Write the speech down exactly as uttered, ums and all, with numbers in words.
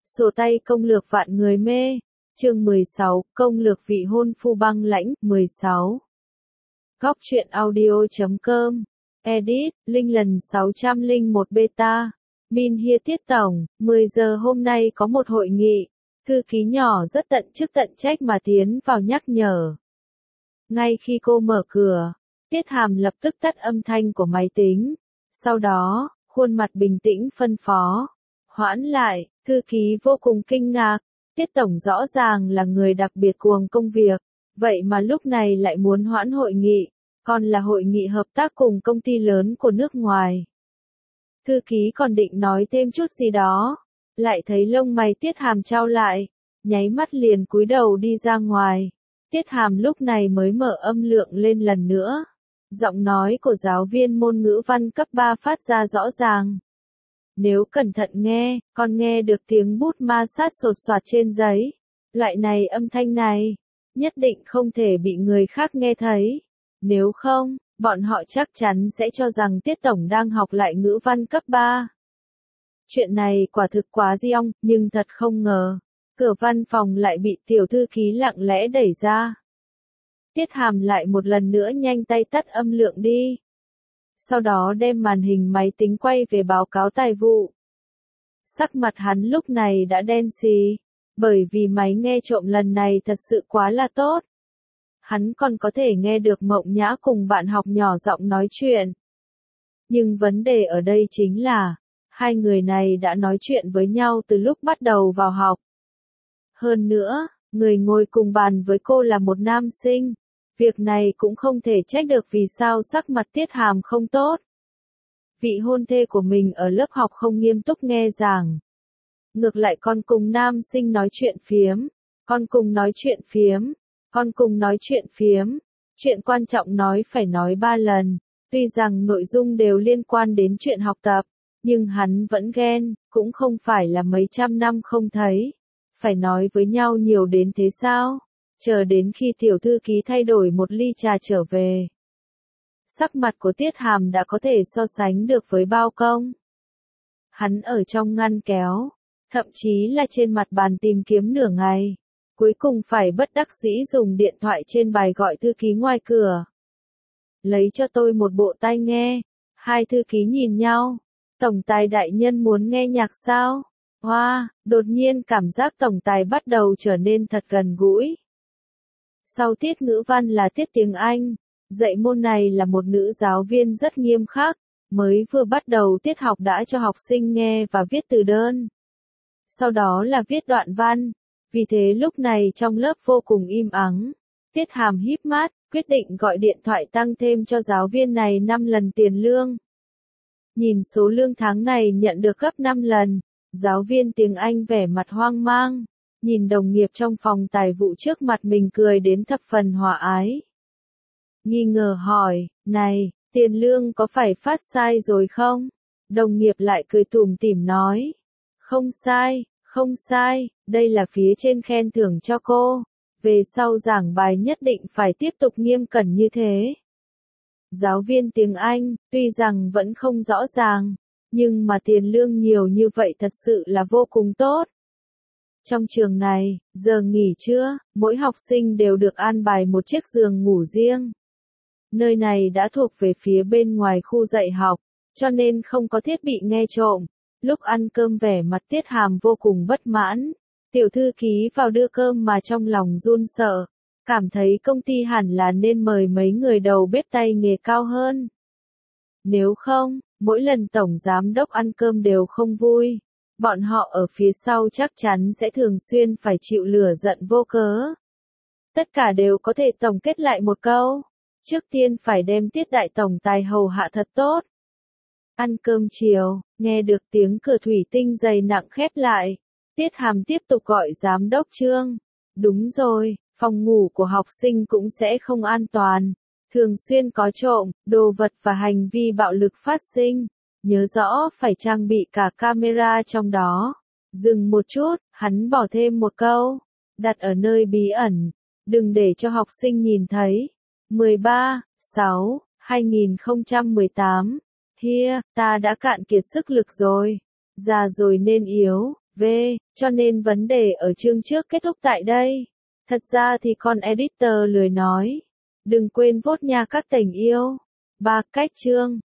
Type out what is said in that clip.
Sổ tay công lược vạn người mê. Chương mười sáu, công lược vị hôn phu băng lãnh. mười sáu. Góc truyện audio chấm com. Edit, Linh lần sáu trăm lẻ một beta. Min Hia Tiết Tổng, mười giờ hôm nay có một hội nghị. Thư ký nhỏ rất tận chức tận trách mà tiến vào nhắc nhở. Ngay khi cô mở cửa, Tiết Hàm lập tức tắt âm thanh của máy tính. Sau đó, khuôn mặt bình tĩnh phân phó. Hoãn lại, thư ký vô cùng kinh ngạc. Tiết Tổng rõ ràng là người đặc biệt cuồng công việc. Vậy mà lúc này lại muốn hoãn hội nghị. Còn là hội nghị hợp tác cùng công ty lớn của nước ngoài. Thư ký còn định nói thêm chút gì đó. Lại thấy lông mày Tiết Hàm chau lại. Nháy mắt liền cúi đầu đi ra ngoài. Tiết Hàm lúc này mới mở âm lượng lên lần nữa. Giọng nói của giáo viên môn ngữ văn cấp ba phát ra rõ ràng. Nếu cẩn thận nghe, con nghe được tiếng bút ma sát sột soạt trên giấy. Loại này âm thanh này, nhất định không thể bị người khác nghe thấy. Nếu không, bọn họ chắc chắn sẽ cho rằng Tiết Tổng đang học lại ngữ văn cấp ba. Chuyện này quả thực quá di ong, nhưng thật không ngờ. Cửa văn phòng lại bị tiểu thư ký lặng lẽ đẩy ra. Tiết Hàm lại một lần nữa nhanh tay tắt âm lượng đi. Sau đó đem màn hình máy tính quay về báo cáo tài vụ. Sắc mặt hắn lúc này đã đen xì, bởi vì máy nghe trộm lần này thật sự quá là tốt. Hắn còn có thể nghe được Mộng Nhã cùng bạn học nhỏ giọng nói chuyện. Nhưng vấn đề ở đây chính là, hai người này đã nói chuyện với nhau từ lúc bắt đầu vào học. Hơn nữa, người ngồi cùng bàn với cô là một nam sinh. Việc này cũng không thể trách được vì sao sắc mặt Tiết Hàm không tốt. Vị hôn thê của mình ở lớp học không nghiêm túc nghe giảng. Ngược lại con cùng nam sinh nói chuyện phiếm. Con cùng nói chuyện phiếm. Con cùng nói chuyện phiếm. Chuyện quan trọng nói phải nói ba lần. Tuy rằng nội dung đều liên quan đến chuyện học tập. Nhưng hắn vẫn ghen, cũng không phải là mấy trăm năm không thấy. Phải nói với nhau nhiều đến thế sao? Chờ đến khi tiểu thư ký thay đổi một ly trà trở về. Sắc mặt của Tiết Hàm đã có thể so sánh được với bao công. Hắn ở trong ngăn kéo, thậm chí là trên mặt bàn tìm kiếm nửa ngày. Cuối cùng phải bất đắc dĩ dùng điện thoại trên bài gọi thư ký ngoài cửa. Lấy cho tôi một bộ tai nghe. Hai thư ký nhìn nhau. Tổng tài đại nhân muốn nghe nhạc sao? Hoa, wow, đột nhiên cảm giác tổng tài bắt đầu trở nên thật gần gũi. Sau tiết ngữ văn là tiết tiếng Anh, dạy môn này là một nữ giáo viên rất nghiêm khắc, mới vừa bắt đầu tiết học đã cho học sinh nghe và viết từ đơn. Sau đó là viết đoạn văn, vì thế lúc này trong lớp vô cùng im ắng. Tiết Hàm híp mắt, quyết định gọi điện thoại tăng thêm cho giáo viên này năm lần tiền lương. Nhìn số lương tháng này nhận được gấp năm lần, giáo viên tiếng Anh vẻ mặt hoang mang. Nhìn đồng nghiệp trong phòng tài vụ trước mặt mình cười đến thập phần hòa ái. Nghi ngờ hỏi, này, tiền lương có phải phát sai rồi không? Đồng nghiệp lại cười tủm tỉm nói. Không sai, không sai, đây là phía trên khen thưởng cho cô. Về sau giảng bài nhất định phải tiếp tục nghiêm cẩn như thế. Giáo viên tiếng Anh, tuy rằng vẫn không rõ ràng, nhưng mà tiền lương nhiều như vậy thật sự là vô cùng tốt. Trong trường này, giờ nghỉ trưa, mỗi học sinh đều được an bài một chiếc giường ngủ riêng. Nơi này đã thuộc về phía bên ngoài khu dạy học, cho nên không có thiết bị nghe trộm. Lúc ăn cơm vẻ mặt Tiết Hàm vô cùng bất mãn. Tiểu thư ký vào đưa cơm mà trong lòng run sợ. Cảm thấy công ty hẳn là nên mời mấy người đầu bếp tay nghề cao hơn. Nếu không, mỗi lần tổng giám đốc ăn cơm đều không vui. Bọn họ ở phía sau chắc chắn sẽ thường xuyên phải chịu lửa giận vô cớ. Tất cả đều có thể tổng kết lại một câu. Trước tiên phải đem Tiết đại tổng tài hầu hạ thật tốt. Ăn cơm chiều, nghe được tiếng cửa thủy tinh dày nặng khép lại. Tiết Hàm tiếp tục gọi giám đốc Trương. Đúng rồi, phòng ngủ của học sinh cũng sẽ không an toàn. Thường xuyên có trộm, đồ vật và hành vi bạo lực phát sinh. Nhớ rõ phải trang bị cả camera trong đó. Dừng một chút, hắn bỏ thêm một câu. Đặt ở nơi bí ẩn. Đừng để cho học sinh nhìn thấy. mười ba, sáu, hai nghìn không trăm mười tám. Hia, ta đã cạn kiệt sức lực rồi. Già rồi nên yếu. V. Cho nên vấn đề ở chương trước kết thúc tại đây. Thật ra thì con editor lười nói. Đừng quên vote nha các tình yêu. ba. Cách chương